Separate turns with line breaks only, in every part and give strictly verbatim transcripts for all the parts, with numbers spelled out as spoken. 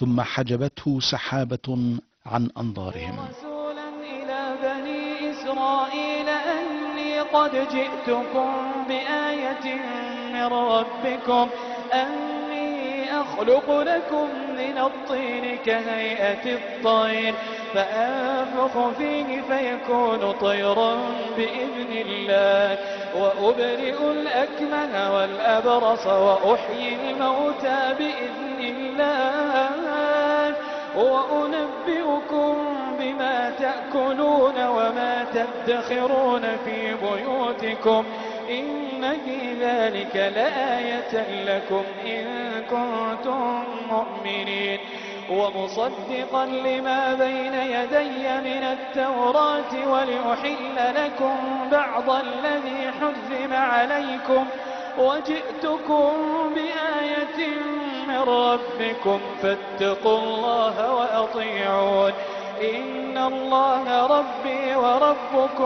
ثم حجبته سحابة عن أنظارهم.
رسولا إلى بني إسرائيل أني قد جئتكم بآية من ربكم أني أخلق لكم من الطين كهيئة الطير فأنفخ فيه فيكون طيرا بإذن الله وأبرئ الأكمه والأبرص وأحيي الموتى بإذن الله وأنبئكم بما تأكلون وما تدخرون في بيوتكم إن في ذلك لآية لكم إن كنتم مؤمنين ومصدقا لما بين يدي من التوراة ولأحل لكم بعض الذي حرم عليكم وجئتكم بآية من ربكم فاتقوا الله وأطيعون إن الله ربي وربكم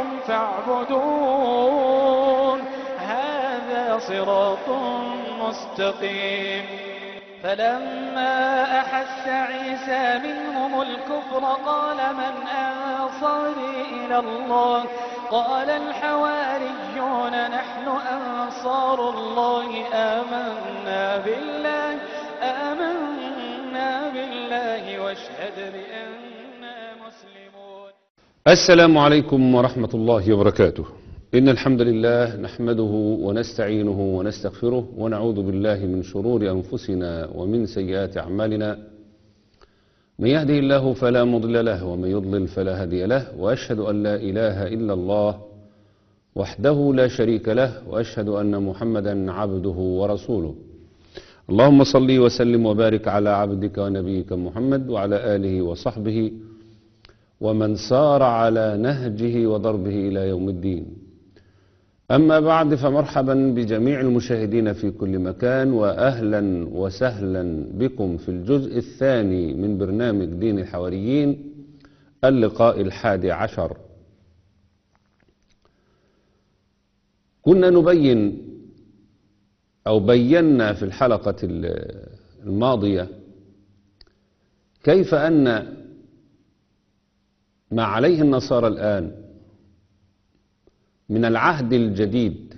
فاعبدون هذا صراط مستقيم. فلما أحس عيسى منهم الكفر قال من أنصاري إلى الله قال الحواريون نحن أنصار الله آمنا بالله آمنا بالله واشهد بأننا مسلمون.
السلام عليكم ورحمة الله وبركاته. إن الحمد لله نحمده ونستعينه ونستغفره ونعوذ بالله من شرور أنفسنا ومن سيئات أعمالنا من يهده الله فلا مضل له ومن يضلل فلا هادي له وأشهد أن لا إله إلا الله وحده لا شريك له وأشهد أن محمدا عبده ورسوله. اللهم صل وسلم وبارك على عبدك ونبيك محمد وعلى آله وصحبه ومن سار على نهجه وضربه إلى يوم الدين. أما بعد فمرحبا بجميع المشاهدين في كل مكان وأهلا وسهلا بكم في الجزء الثاني من برنامج دين الحواريين اللقاء الحادي عشر. كنا نبين أو بينا في الحلقة الماضية كيف أن ما عليه النصارى الآن من العهد الجديد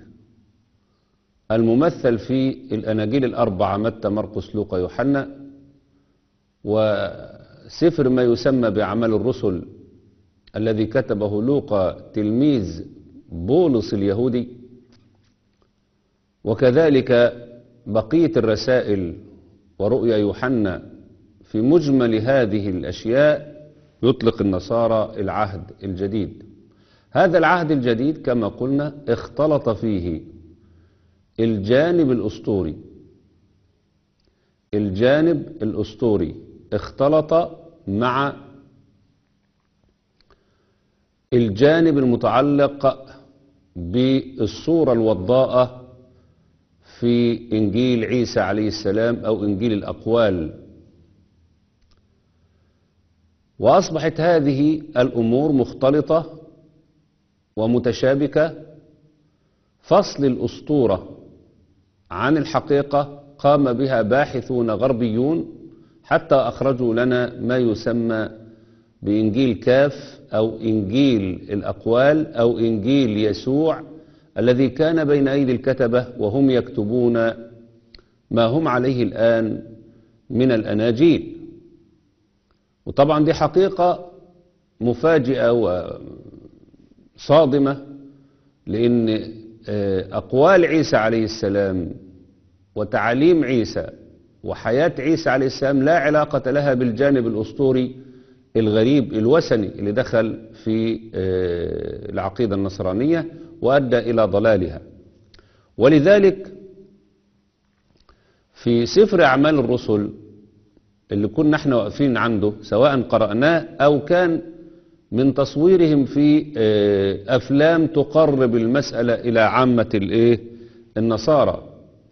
الممثل في الأناجيل الأربعة متى مرقس لوقا يوحنا وسفر ما يسمى بأعمال الرسل الذي كتبه لوقا تلميذ بولس اليهودي وكذلك بقية الرسائل ورؤيا يوحنا في مجمل هذه الأشياء يطلق النصارى العهد الجديد. هذا العهد الجديد كما قلنا اختلط فيه الجانب الأسطوري الجانب الأسطوري اختلط مع الجانب المتعلق بالصورة الوضاءة في إنجيل عيسى عليه السلام أو إنجيل الأقوال. وأصبحت هذه الأمور مختلطة ومتشابكة. فصل الأسطورة عن الحقيقة قام بها باحثون غربيون حتى أخرجوا لنا ما يسمى بإنجيل كاف أو إنجيل الأقوال أو إنجيل يسوع الذي كان بين أيدي الكتبة وهم يكتبون ما هم عليه الآن من الأناجيل. وطبعا دي حقيقة مفاجئة وصادمة لأن أقوال عيسى عليه السلام وتعاليم عيسى وحياة عيسى عليه السلام لا علاقة لها بالجانب الأسطوري الغريب الوثني اللي دخل في العقيدة النصرانية وأدى إلى ضلالها. ولذلك في سفر أعمال الرسل اللي كنا احنا واقفين عنده سواء قرأناه أو كان من تصويرهم في أفلام تقرب المسألة إلى عامة النصارى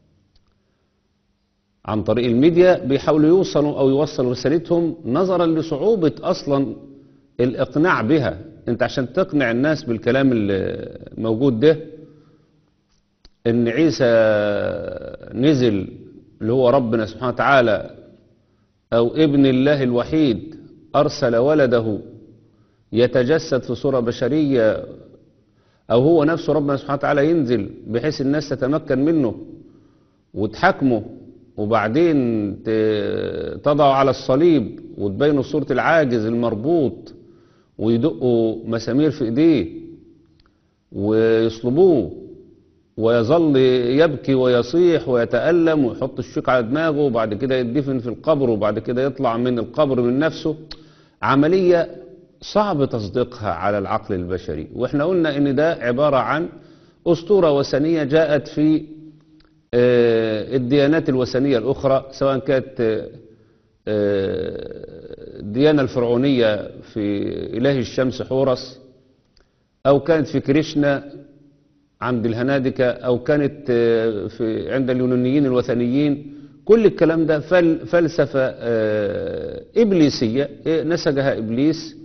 عن طريق الميديا بيحاولوا يوصلوا أو يوصلوا رسالتهم نظرا لصعوبة أصلا الإقناع بها. انت عشان تقنع الناس بالكلام الموجود ده ان عيسى نزل اللي هو ربنا سبحانه وتعالى أو ابن الله الوحيد أرسل ولده يتجسد في صورة بشرية، أو هو نفسه ربنا سبحانه وتعالى ينزل بحيث الناس تتمكن منه وتحاكمه، وبعدين تضعه على الصليب وتبينه صورة العاجز المربوط ويدقوا مسامير في ايديه ويصلبوه ويظل يبكي ويصيح ويتألم ويحط الشوك على دماغه، وبعد كده يدفن في القبر، وبعد كده يطلع من القبر من نفسه. عملية صعب تصديقها على العقل البشري. واحنا قلنا ان ده عبارة عن أسطورة وثنية جاءت في الديانات الوثنية الأخرى، سواء كانت الديانة الفرعونية في إله الشمس حورس، أو كانت في كريشنا عند الهنادكة، أو كانت في عند اليونانيين الوثنيين. كل الكلام ده فل فلسفة إبليسية نسجها إبليس،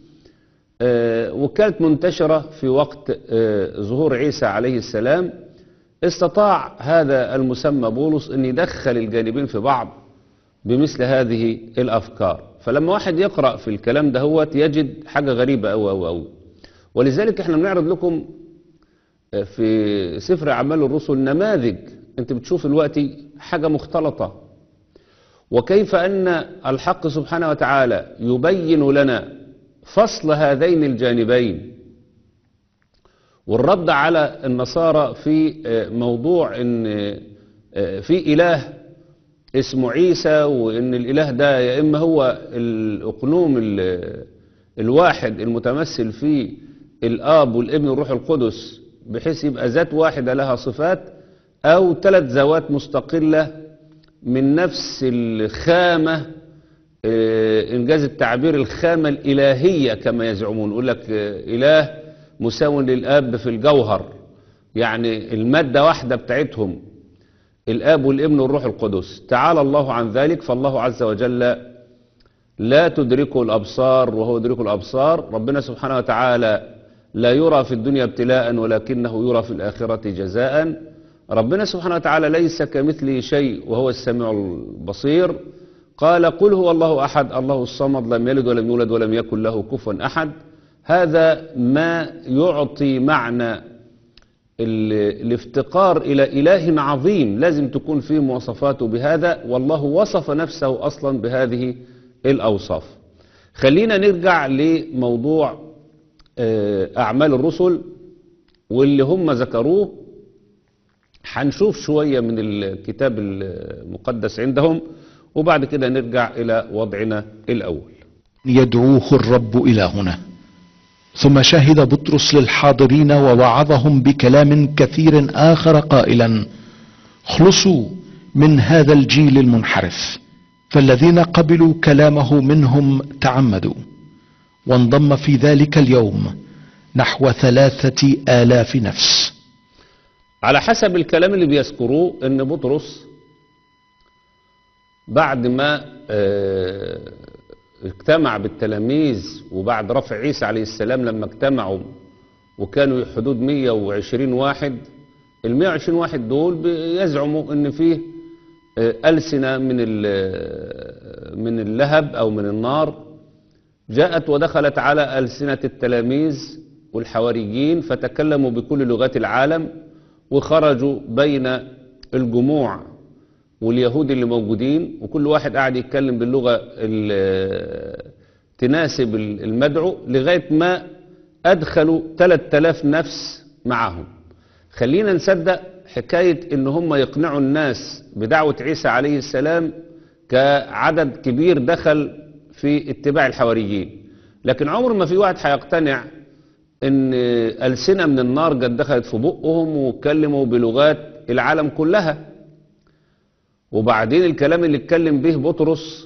وكانت منتشرة في وقت ظهور عيسى عليه السلام. استطاع هذا المسمى بولس أن يدخل الجانبين في بعض بمثل هذه الأفكار. فلما واحد يقرأ في الكلام ده هو يجد حاجة غريبة أو أو أو ولذلك احنا بنعرض لكم في سفر أعمال الرسل نماذج انت بتشوف دلوقتي حاجة مختلطة، وكيف أن الحق سبحانه وتعالى يبين لنا فصل هذين الجانبين والرد على النصارى في موضوع ان في إله اسمه عيسى، وان الإله ده يا إما هو الأقنوم الواحد المتمثل في الآب والابن والروح القدس بحيث يبقى ذات واحدة لها صفات، أو ثلاث ذوات مستقلة من نفس الخامة، إنجاز التعبير الخامة الإلهية كما يزعمون. يقول لك إله مساو للآب في الجوهر، يعني المادة واحدة بتاعتهم الآب والابن والروح القدس. تعالى الله عن ذلك، فالله عز وجل لا تدركه الأبصار وهو يدرك الأبصار. ربنا سبحانه وتعالى لا يرى في الدنيا ابتلاء ولكنه يرى في الآخرة جزاء. ربنا سبحانه وتعالى ليس كمثله شيء وهو السميع البصير. قال قل هو الله أحد الله الصمد لم يلد ولم يولد ولم يكن له كفوا أحد. هذا ما يعطي معنى الافتقار إلى إله عظيم لازم تكون فيه مواصفاته بهذا، والله وصف نفسه أصلا بهذه الأوصاف. خلينا نرجع لموضوع أعمال الرسل واللي هم ذكروه. هنشوف شوية من الكتاب المقدس عندهم وبعد كده نرجع إلى وضعنا الأول.
يدعوه الرب إلى هنا. ثم شهد بطرس للحاضرين ووعظهم بكلام كثير آخر قائلا: خلصوا من هذا الجيل المنحرف. فالذين قبلوا كلامه منهم تعمدوا، وانضم في ذلك اليوم نحو ثلاثة آلاف نفس.
على حسب الكلام اللي بيذكروه ان بطرس بعد ما اه اجتمع بالتلاميذ وبعد رفع عيسى عليه السلام، لما اجتمعوا وكانوا حدود مية وعشرين واحد، ال مية وعشرين واحد دول بيزعموا ان فيه اه ألسنة من من اللهب او من النار جاءت ودخلت على ألسنة التلاميذ والحواريين فتكلموا بكل لغات العالم، وخرجوا بين الجموع واليهود اللي موجودين، وكل واحد قاعد يتكلم باللغة تناسب المدعو لغاية ما أدخلوا ثلاثة آلاف نفس معهم. خلينا نصدق حكاية إن هم يقنعوا الناس بدعوة عيسى عليه السلام كعدد كبير دخل في اتباع الحواريين، لكن عمر ما في واحد هيقتنع ان ألسنة من النار قد دخلت في بقهم واتكلموا بلغات العالم كلها. وبعدين الكلام اللي اتكلم به بطرس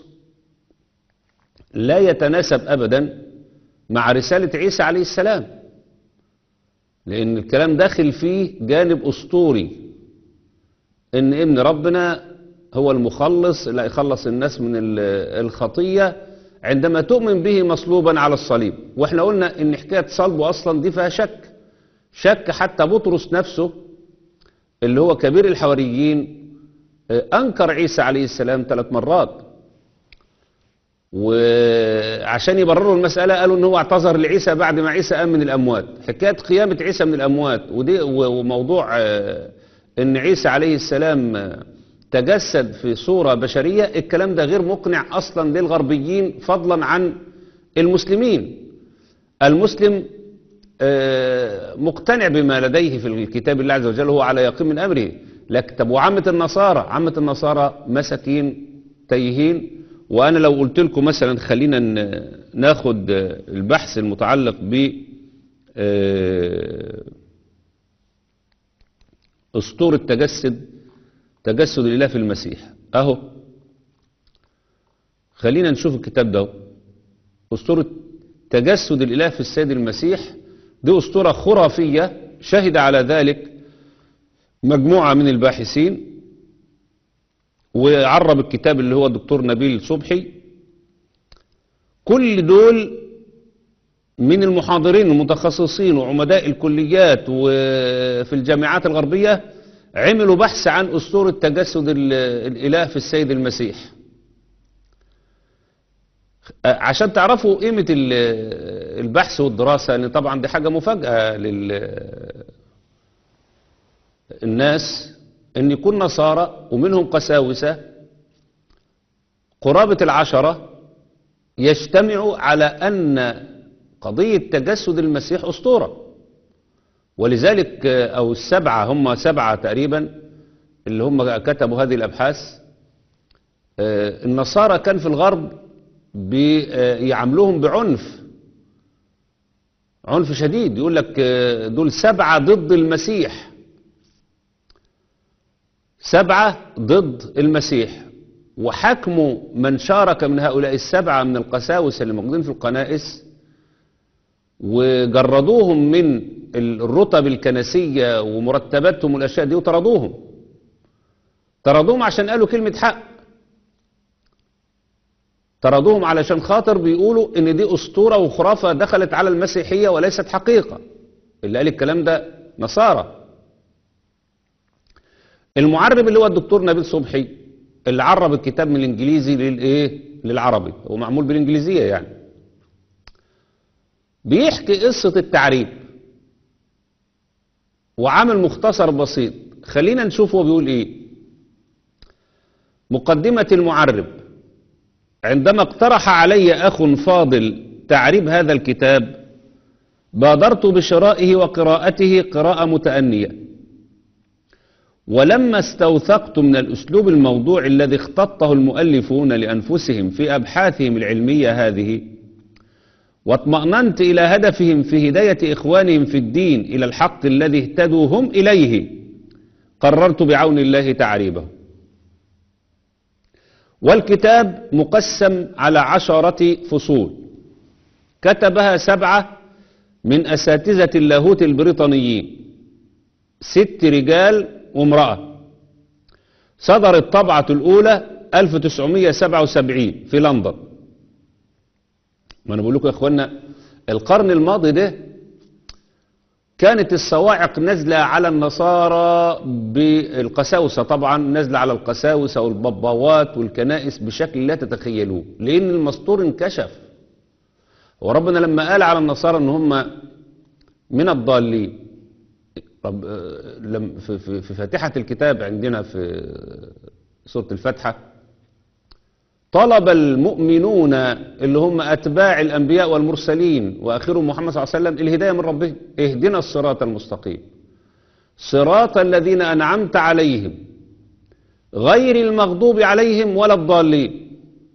لا يتناسب ابدا مع رسالة عيسى عليه السلام، لان الكلام داخل فيه جانب اسطوري ان ابن ربنا هو المخلص اللي يخلص الناس من الخطية عندما تؤمن به مصلوبا على الصليب. واحنا قلنا ان حكاية صلبه اصلا دي فيها شك شك حتى بطرس نفسه اللي هو كبير الحواريين انكر عيسى عليه السلام ثلاث مرات. وعشان يبرروا المسألة قالوا ان هو اعتذر لعيسى بعد ما عيسى قام من الأموات. حكاية قيامة عيسى من الأموات ودي وموضوع ان عيسى عليه السلام تجسد في صورة بشرية، الكلام ده غير مقنع أصلا للغربيين فضلا عن المسلمين. المسلم مقتنع بما لديه في الكتاب الله عز وجل، هو على يقين من أمره. لكن طب وعامة النصارى؟ عامة النصارى مساكين تايهين. وأنا لو قلت لكم مثلا خلينا ناخد البحث المتعلق ب أسطورة تجسد تجسد الإله في المسيح أهو، خلينا نشوف الكتاب ده. أسطورة تجسد الإله في السيد المسيح دي أسطورة خرافية شهد على ذلك مجموعة من الباحثين، وعرب الكتاب اللي هو الدكتور نبيل صبحي. كل دول من المحاضرين المتخصصين وعمداء الكليات وفي الجامعات الغربية عملوا بحث عن أسطورة تجسد الإله في السيد المسيح عشان تعرفوا قيمة البحث والدراسة. لأن طبعا دي حاجة مفاجأة للناس ان يكون نصارى ومنهم قساوسة قرابة العشرة يجتمعوا على ان قضية تجسد المسيح أسطورة. ولذلك او السبعة، هم سبعة تقريبا اللي هم كتبوا هذه الابحاث. النصارى كان في الغرب بيعاملوهم بعنف عنف شديد، يقول لك دول سبعة ضد المسيح، سبعة ضد المسيح. وحكموا من شارك من هؤلاء السبعة من القساوسة اللي موجودين في الكنائس وجردوهم من الرتب الكنسية ومرتباتهم والأشياء دي وطردوهم طردوهم عشان قالوا كلمة حق. طردوهم علشان خاطر بيقولوا ان دي أسطورة وخرافة دخلت على المسيحية وليست حقيقة. اللي قال الكلام ده نصارى. المعرب اللي هو الدكتور نبيل صبحي اللي عرب الكتاب من الانجليزي للايه للعربي، هو معمول بالانجليزيه يعني، بيحكي قصه التعريب وعامل مختصر بسيط. خلينا نشوف هو بيقول ايه. مقدمه المعرب: عندما اقترح علي اخ فاضل تعريب هذا الكتاب بادرت بشرائه وقراءته قراءه متأنيه، ولما استوثقت من الأسلوب الموضوع الذي اختطه المؤلفون لأنفسهم في أبحاثهم العلمية هذه، واطمأننت إلى هدفهم في هداية إخوانهم في الدين إلى الحق الذي اهتدوا هم إليه، قررت بعون الله تعريبه. والكتاب مقسم على عشرة فصول كتبها سبعة من أساتذة اللاهوت البريطانيين، ست رجال وامرأة. صدرت الطبعة الأولى ألف وتسعمائة وسبعة وسبعين في لندن. ما أنا بقول لكم يا إخوانا القرن الماضي ده كانت الصواعق نازلة على النصارى بالقساوسة، طبعا نازلة على القساوسة والباباوات والكنائس بشكل لا تتخيلوه، لأن المسطور انكشف. وربنا لما قال على النصارى ان هم من الضالين، طب في في فاتحة الكتاب عندنا في سورة الفاتحة طلب المؤمنون اللي هم أتباع الأنبياء والمرسلين وآخرهم محمد صلى الله عليه وسلم الهداية من ربهم. اهدنا الصراط المستقيم صراط الذين أنعمت عليهم غير المغضوب عليهم ولا الضالين.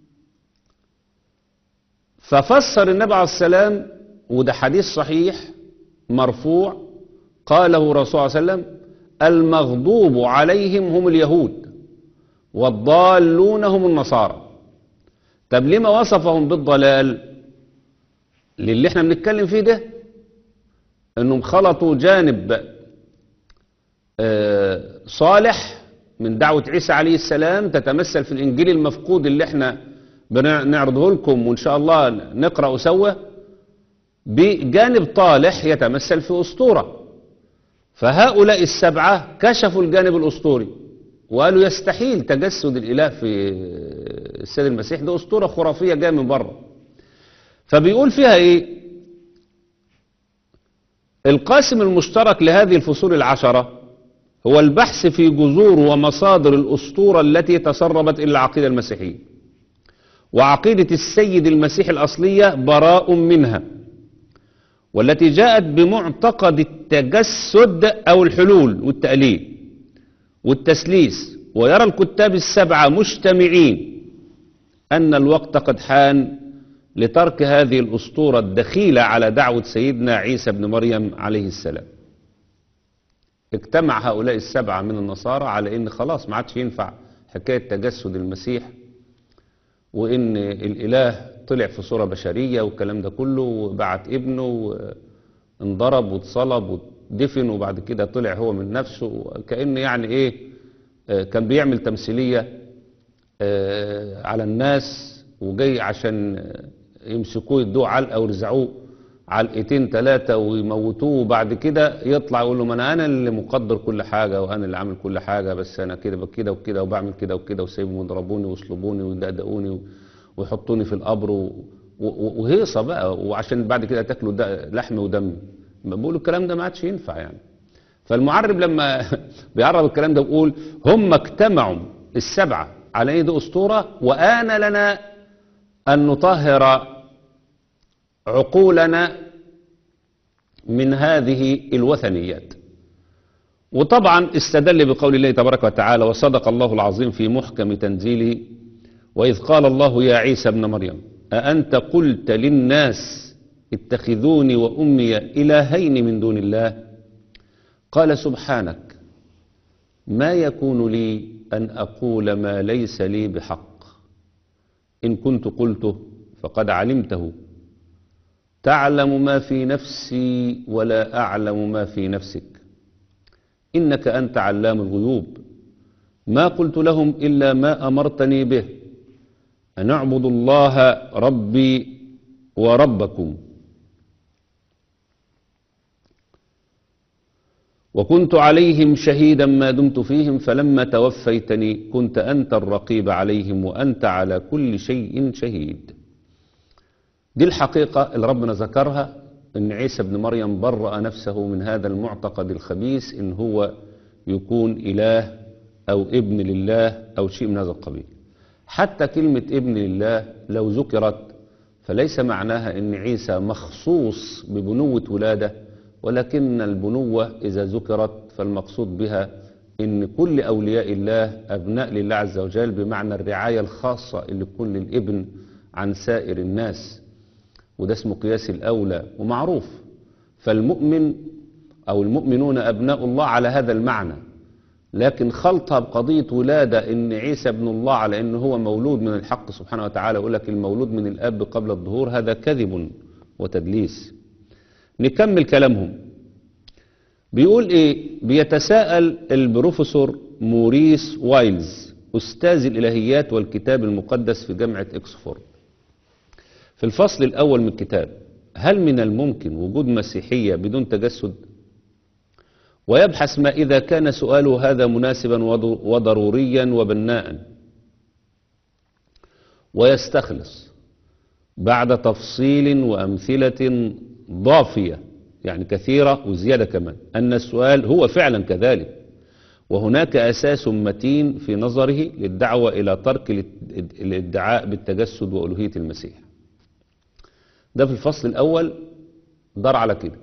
ففسر النبي عليه السلام، وده حديث صحيح مرفوع قاله الرسول صلى الله عليه وسلم: المغضوب عليهم هم اليهود والضالون هم النصارى. طب لما وصفهم بالضلال؟ للي احنا بنتكلم فيه ده، انهم خلطوا جانب آه صالح من دعوة عيسى عليه السلام تتمثل في الانجيل المفقود اللي احنا بنعرضه لكم وان شاء الله نقرأ سوا، بجانب طالح يتمثل في أسطورة. فهؤلاء السبعة كشفوا الجانب الأسطوري وقالوا يستحيل تجسد الإله في السيد المسيح، ده أسطورة خرافية جاية من بره. فبيقول فيها إيه؟ القاسم المشترك لهذه الفصول العشرة هو البحث في جذور ومصادر الأسطورة التي تسربت إلى العقيدة المسيحية، وعقيدة السيد المسيح الأصلية براء منها، والتي جاءت بمعتقد التجسد أو الحلول والتأليه والتسليس. ويرى الكتاب السبعة مجتمعين أن الوقت قد حان لترك هذه الأسطورة الدخيلة على دعوة سيدنا عيسى بن مريم عليه السلام. اجتمع هؤلاء السبعة من النصارى على ان خلاص ما عادش ينفع حكاية تجسد المسيح، وان الاله طلع في صورة بشرية والكلام ده كله، وبعت ابنه وانضرب واتصلب ودفن وبعد كده طلع هو من نفسه، كأن يعني ايه كان بيعمل تمثيلية على الناس، وجاي عشان يمسكوه يدوه علقة ورزعوه علقتين ثلاثة ويموتوه، وبعد كده يطلع يقول له ما انا انا اللي مقدر كل حاجة وانا اللي عامل كل حاجة، بس انا كده بكده وكده وبعمل كده وكده وسايبهم يضربوني ويصلبوني ويدقدقوني ويحطوني في القبر وهيصة بقى، وعشان بعد كده تاكلوا لحم ودم. بيقولوا الكلام ده ما عادش ينفع يعني. فالمعرب لما بيعرب الكلام ده بيقول هم اجتمعوا السبعة على ايه دي اسطورة، وآن لنا ان نطهر عقولنا من هذه الوثنيات. وطبعا استدل بقول الله تبارك وتعالى وصدق الله العظيم في محكم تنزيله وإذ قال الله يا عيسى ابن مريم أأنت قلت للناس اتخذوني وأمي إلهين من دون الله قال سبحانك ما يكون لي أن أقول ما ليس لي بحق إن كنت قلته فقد علمته تعلم ما في نفسي ولا أعلم ما في نفسك إنك أنت علام الغيوب ما قلت لهم إلا ما أمرتني به أن اعبدوا الله ربي وربكم وكنت عليهم شهيدا ما دمت فيهم فلما توفيتني كنت أنت الرقيب عليهم وأنت على كل شيء شهيد. دي الحقيقة اللي ربنا ذكرها، ان عيسى ابن مريم برأ نفسه من هذا المعتقد الخبيث ان هو يكون اله او ابن لله او شيء من هذا القبيل. حتى كلمة ابن لله لو ذكرت فليس معناها ان عيسى مخصوص ببنوة ولادة، ولكن البنوة اذا ذكرت فالمقصود بها ان كل اولياء الله ابناء لله عز وجل، بمعنى الرعاية الخاصة اللي تكون للابن عن سائر الناس، وده اسمه قياس الأولى ومعروف. فالمؤمن أو المؤمنون أبناء الله على هذا المعنى، لكن خلطها بقضية ولادة إن عيسى ابن الله على إنه هو مولود من الحق سبحانه وتعالى، يقول لك المولود من الأب قبل الظهور، هذا كذب وتدليس. نكمل كلامهم. بيقول إيه؟ بيتساءل البروفيسور موريس وايلز أستاذ الإلهيات والكتاب المقدس في جامعة إكسفورد في الفصل الأول من الكتاب: هل من الممكن وجود مسيحية بدون تجسد؟ ويبحث ما إذا كان سؤاله هذا مناسبا وضروريا وبناء، ويستخلص بعد تفصيل وأمثلة ضافية يعني كثيرة وزيادة كمان أن السؤال هو فعلا كذلك، وهناك أساس متين في نظره للدعوة إلى ترك الادعاء بالتجسد وألوهية المسيح. ده في الفصل الأول دار على كده،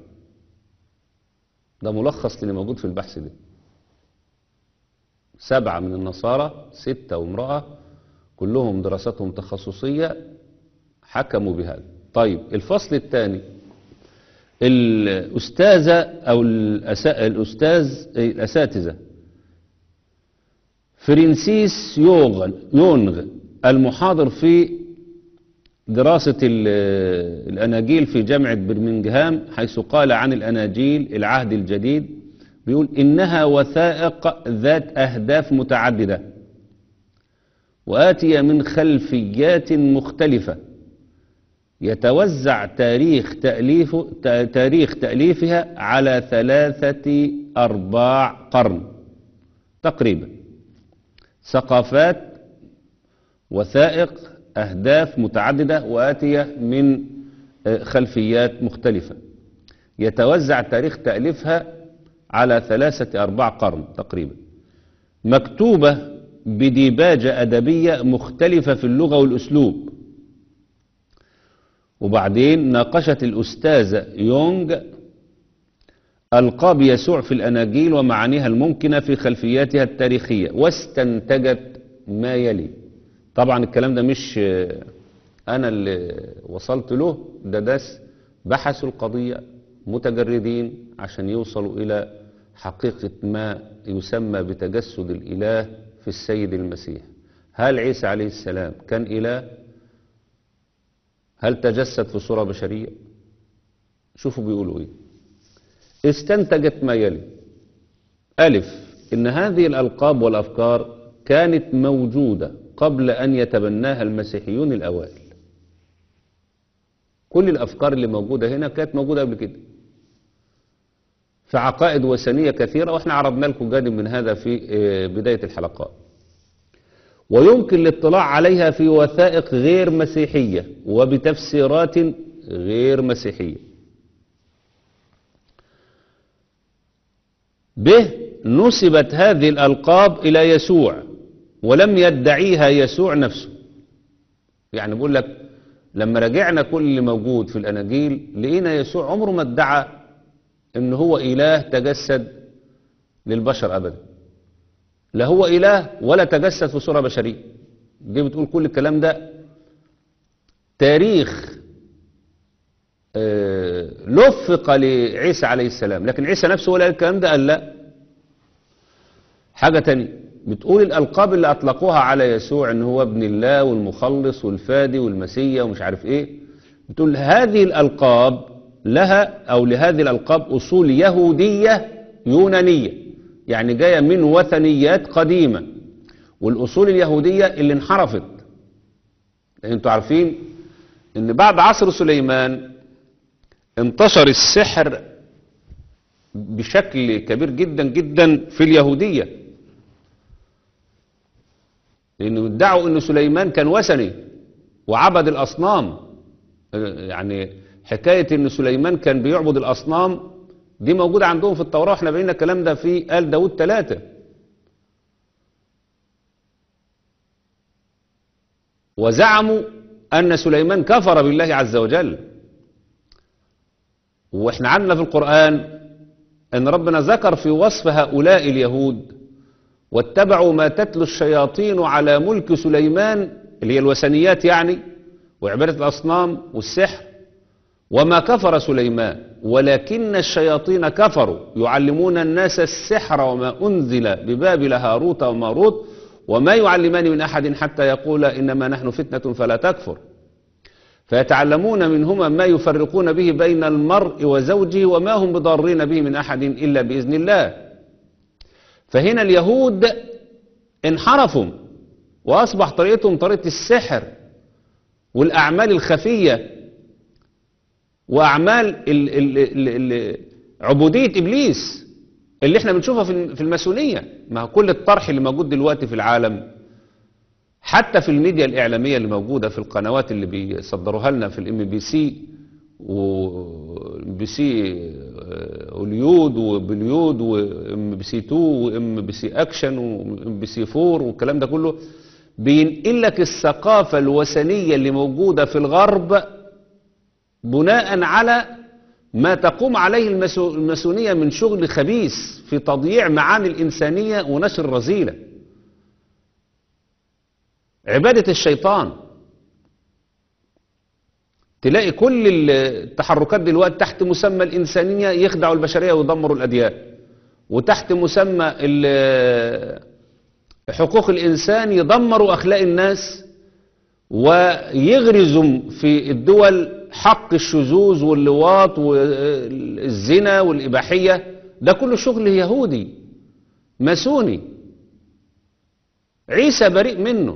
ده ملخص للي موجود في البحث ده. سبعة من النصارى، ستة وامرأة، كلهم دراستهم تخصصية، حكموا بهذا. طيب الفصل الثاني، الأستاذة أو الأستاذ الأساتذة فرنسيس يونغ المحاضر في دراسة الأناجيل في جامعة برمنغهام، حيث قال عن الأناجيل العهد الجديد، بيقول إنها وثائق ذات أهداف متعددة وآتية من خلفيات مختلفة، يتوزع تاريخ تأليف تاريخ تأليفها على ثلاثة أرباع قرن تقريبا. ثقافات، وثائق، أهداف متعددة وآتية من خلفيات مختلفة، يتوزع تاريخ تأليفها على ثلاثة أرباع قرن تقريبا، مكتوبة بديباجة أدبية مختلفة في اللغة والأسلوب. وبعدين ناقشت الأستاذة يونغ ألقاب يسوع في الأناجيل ومعانيها الممكنة في خلفياتها التاريخية، واستنتجت ما يلي. طبعا الكلام ده مش أنا اللي وصلت له، ده ناس بحثوا القضية متجردين عشان يوصلوا إلى حقيقة ما يسمى بتجسد الإله في السيد المسيح. هل عيسى عليه السلام كان إله؟ هل تجسد في صورة بشرية؟ شوفوا بيقولوا إيه. استنتجت ما يلي: ألف، إن هذه الألقاب والأفكار كانت موجودة قبل أن يتبناها المسيحيون الأوائل. كل الأفكار اللي موجودة هنا كانت موجودة قبل كده في عقائد وثنية كثيرة، وإحنا عرضنا لكم جانب من هذا في بداية الحلقات. ويمكن الاطلاع عليها في وثائق غير مسيحية وبتفسيرات غير مسيحية. ب، نسبت هذه الألقاب إلى يسوع ولم يدعيها يسوع نفسه. يعني بقول لك لما رجعنا كل اللي موجود في الأناجيل لقينا يسوع عمره ما ادعى إن هو إله تجسد للبشر أبدا، لا هو إله ولا تجسد في صورة بشرية. دي بتقول كل الكلام ده تاريخ آه لفق لعيسى عليه السلام، لكن عيسى نفسه ولا الكلام ده قال لا. حاجة تانية بتقول الألقاب اللي أطلقوها على يسوع إن هو ابن الله والمخلص والفادي والمسيح ومش عارف إيه، بتقول هذه الألقاب لها أو لهذه الألقاب أصول يهودية يونانية، يعني جاية من وثنيات قديمة، والأصول اليهودية اللي انحرفت. لأن انتوا عارفين إن بعد عصر سليمان انتشر السحر بشكل كبير جدا جدا في اليهودية، لأنه ادعوا إن سليمان كان وثني وعبد الأصنام. يعني حكاية إن سليمان كان بيعبد الأصنام دي موجودة عندهم في التوراة، احنا بقينا الكلام ده في آل داود ثلاثة. وزعموا أن سليمان كفر بالله عز وجل. واحنا عندنا في القرآن أن ربنا ذكر في وصف هؤلاء اليهود: واتبعوا ما تتلو الشياطين على ملك سليمان، اللي هي الوثنيات يعني، وعبادة الأصنام والسحر، وما كفر سليمان ولكن الشياطين كفروا يعلمون الناس السحر وما أنزل ببابل هاروت وماروت وما يعلمان من أحد حتى يقول إنما نحن فتنة فلا تكفر، فيتعلمون منهما ما يفرقون به بين المرء وزوجه وما هم بضارين به من أحد إلا بإذن الله. فهنا اليهود انحرفوا وأصبح طريقتهم طريقة السحر والأعمال الخفية وأعمال ال ال ال ال عبودية إبليس اللي احنا بنشوفها في الماسونية. ما كل الطرح اللي موجود دلوقتي في العالم حتى في الميديا الإعلامية اللي موجودة في القنوات اللي بيصدروها لنا في الام بي سي وام بي سي هوليود وبوليود وام بي سي اتنين وام بي سي اكشن وام بي سي اربعة والكلام ده كله، بينقل لك الثقافة الوثنية اللي موجودة في الغرب بناء على ما تقوم عليه الماسونية من شغل خبيث في تضييع معاني الإنسانية ونشر الرذيلة، عبادة الشيطان. تلاقي كل التحركات دلوقتي تحت مسمى الإنسانية يخدعوا البشرية ويدمروا الأديان، وتحت مسمى حقوق الإنسان يدمروا أخلاق الناس ويغرزوا في الدول حق الشذوذ واللواط والزنا والإباحية. ده كله شغل يهودي ماسوني، عيسى بريء منه.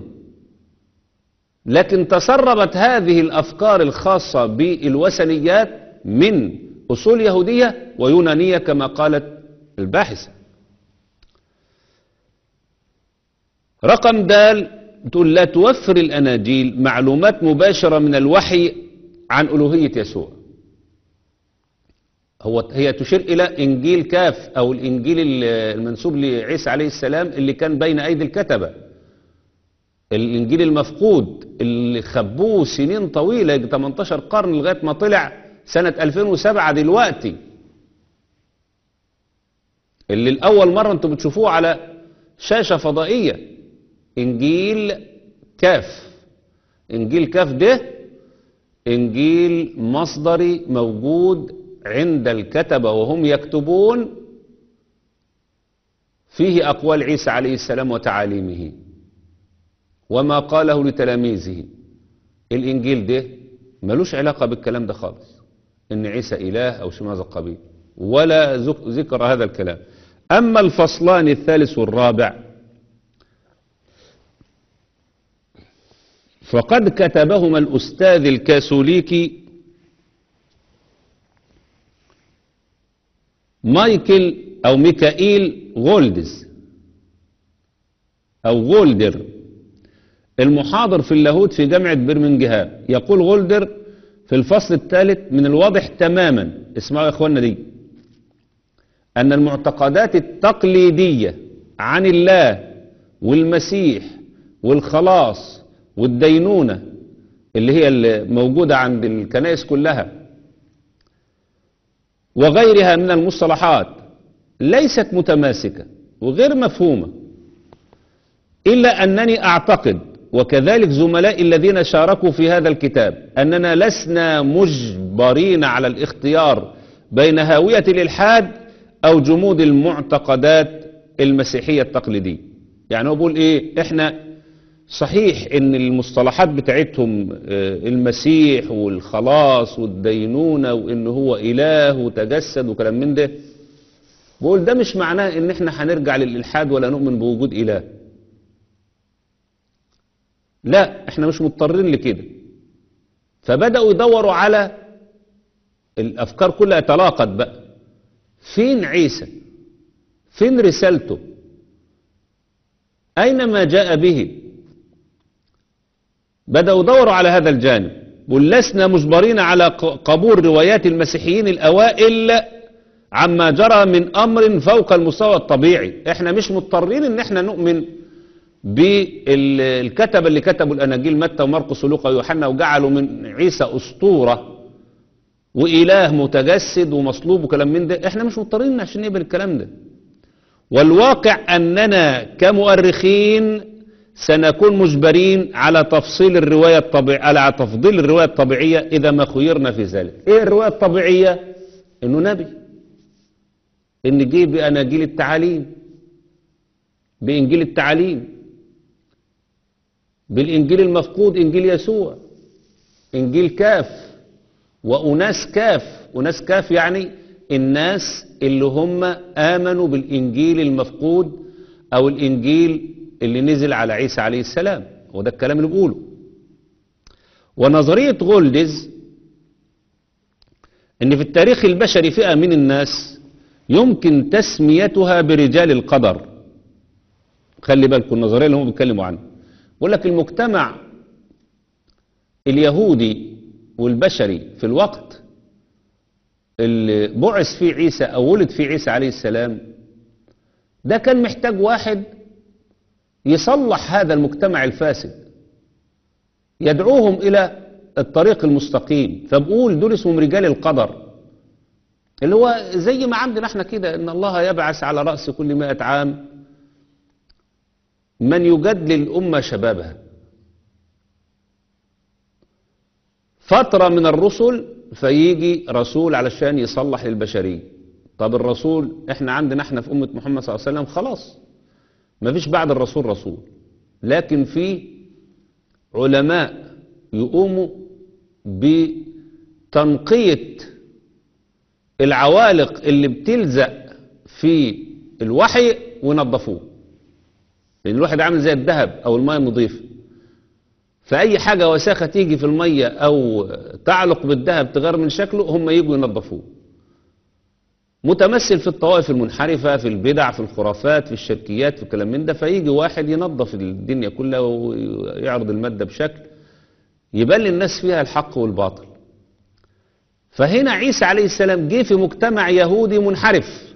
لكن تسربت هذه الأفكار الخاصة بالوثنيات من أصول يهودية ويونانية كما قالت الباحثة. رقم دال تقول لا توفر الأناجيل معلومات مباشرة من الوحي عن ألوهية يسوع. هو هي تشير إلى إنجيل كاف أو الإنجيل المنسوب لعيسى عليه السلام اللي كان بين أيدي الكتبة، الإنجيل المفقود اللي خبوه سنين طويلة ثمانية عشر قرن لغاية ما طلع سنة ألفين وسبعة دلوقتي، اللي الأول مرة أنتم بتشوفوه على شاشة فضائية. إنجيل كاف، إنجيل كاف ده إنجيل مصدري موجود عند الكتبة وهم يكتبون، فيه أقوال عيسى عليه السلام وتعاليمه وما قاله لتلاميذه. الإنجيل ده ملوش علاقة بالكلام ده خالص، إن عيسى إله أو شيء من هذا القبيل، ولا ذكر هذا الكلام. أما الفصلان الثالث والرابع فقد كتبهما الأستاذ الكاثوليكي مايكل أو ميكائيل غولدز أو غولدر، المحاضر في اللاهوت في جامعة برمنجهام. يقول غولدر في الفصل الثالث: من الواضح تماما، اسمعوا يا اخوانا دي، أن المعتقدات التقليدية عن الله والمسيح والخلاص والدينونة اللي هي الموجودة عند الكنائس كلها وغيرها من المصطلحات ليست متماسكة وغير مفهومة، إلا أنني أعتقد وكذلك زملائي الذين شاركوا في هذا الكتاب أننا لسنا مجبرين على الاختيار بين هاوية الإلحاد أو جمود المعتقدات المسيحية التقليدية. يعني هو بيقول إيه؟ إحنا صحيح إن المصطلحات بتاعتهم المسيح والخلاص والدينونة وإن هو إله وتجسد وكلام من ده، بقول ده مش معناه إن إحنا هنرجع للإلحاد ولا نؤمن بوجود إله. لا، إحنا مش مضطرين لكده. فبدأوا يدوروا على الأفكار كلها تلاقت بقى. فين عيسى؟ فين رسالته؟ أين ما جاء به؟ بدأوا يدوروا على هذا الجانب. ولسنا مجبرين على قبول روايات المسيحيين الأوائل عما جرى من أمر فوق المستوى الطبيعي. احنا مش مضطرين ان احنا نؤمن بالكتب اللي كتبوا الأناجيل متى ومرقس ولوقا ويوحنا وجعلوا من عيسى أسطورة وإله متجسد ومصلوب وكلام من ده. احنا مش مضطرين عشان نقبل الكلام ده. والواقع أننا كمؤرخين سنكون مجبرين على تفصيل الرواية الطبيعية، على تفضيل الرواية الطبيعية إذا ما خيرنا في ذلك. إيه الرواية الطبيعية؟ إنه نبي، إن جه بأناجيل التعاليم، بإنجيل التعاليم، بالإنجيل المفقود إنجيل يسوع، إنجيل كاف وأناس كاف. أناس كاف يعني الناس اللي هم آمنوا بالإنجيل المفقود أو الإنجيل اللي نزل على عيسى عليه السلام، وده الكلام اللي بقوله. ونظرية غولدز ان في التاريخ البشري فئة من الناس يمكن تسميتها برجال القدر. خلي بالكم النظرية اللي هم بيتكلموا عنها، بيقول لك المجتمع اليهودي والبشري في الوقت اللي بعث فيه عيسى او ولد فيه عيسى عليه السلام ده كان محتاج واحد يصلح هذا المجتمع الفاسد، يدعوهم إلى الطريق المستقيم. فبقول دول اسمهم رجال القدر، اللي هو زي ما عندنا احنا كده ان الله يبعث على رأس كل مائة عام من يجدد للأمة شبابها. فترة من الرسل فيجي رسول علشان يصلح للبشرية. طب الرسول احنا عندنا احنا في أمة محمد صلى الله عليه وسلم خلاص ما فيش بعد الرسول رسول، لكن في علماء يقوموا بتنقية العوالق اللي بتلزق في الوحي وينظفوه، لأن الواحد عامل زي الذهب أو الماء النظيف، فأي حاجة وساخة تيجي في المية أو تعلق بالذهب تغير من شكله هم يجوا ينظفوه. متمثل في الطوائف المنحرفة، في البدع، في الخرافات، في الشركيات، في الكلام من ده. فيجي واحد ينظف الدنيا كلها ويعرض المادة بشكل يبان للناس فيها الحق والباطل. فهنا عيسى عليه السلام جه في مجتمع يهودي منحرف،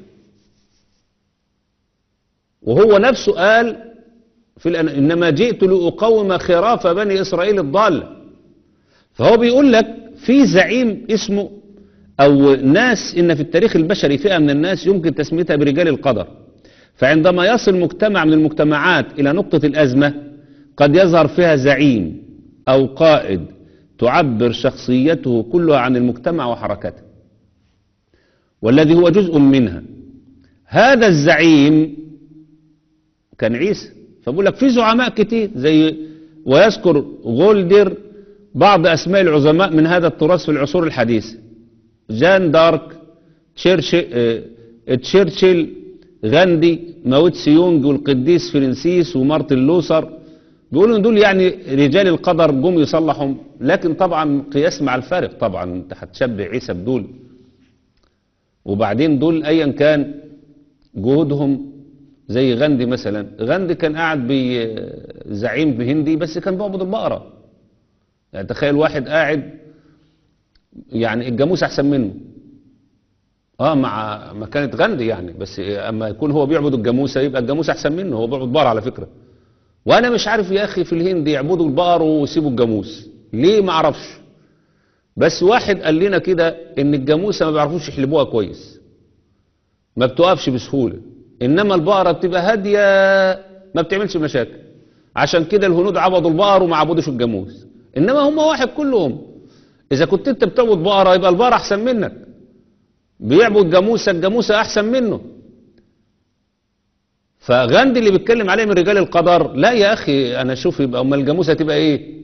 وهو نفسه قال في الأن... إنما جئت لأقوم خراف بني إسرائيل الضالة. فهو بيقول لك في زعيم اسمه أو ناس، إن في التاريخ البشري فئة من الناس يمكن تسميتها برجال القدر. فعندما يصل مجتمع من المجتمعات إلى نقطة الأزمة قد يظهر فيها زعيم أو قائد تعبر شخصيته كلها عن المجتمع وحركته، والذي هو جزء منها. هذا الزعيم كان عيسى. فبقول لك في زعماء كتير زي، ويذكر غولدر بعض أسماء العظماء من هذا التراث في العصور الحديثة: جان دارك، تشرشل، غاندي، ماوتسي يونج، والقديس فرنسيس، ومارتن لوثر. بيقولوا ان دول يعني رجال القدر جم يصلحوا، لكن طبعا قياس مع الفارق. طبعا انت هتشبه عيسى بدول، وبعدين دول ايا كان جهودهم. زي غاندي مثلا، غاندي كان قاعد بزعيم بهندي بس كان بيعبد البقرة. يعني تخيل واحد قاعد، يعني الجاموس احسن منه اه مع مكانة غاندي يعني، بس اما يكون هو بيعبد الجاموسة يبقى الجاموس احسن منه. هو بيعبد بقر على فكرة. وانا مش عارف يا اخي في الهند يعبدوا البقر ويسيبوا الجاموس ليه، ما اعرفش. بس واحد قال لنا كده ان الجاموسة ما بيعرفوش يحلبوها كويس، ما بتقفش بسهولة، انما البقرة بتبقى هادية ما بتعملش مشاكل. عشان كده الهنود عبدوا البقر وما عبدوش الجاموس. انما هم واحد كلهم. اذا كنت انت بتعبد بقرة يبقى البقرة احسن منك، بيعبد جاموسة الجاموسة احسن منه. فغاندي اللي بيتكلم عليه من رجال القدر، لا يا اخي انا اشوف يبقى امال الجاموسة تبقى ايه؟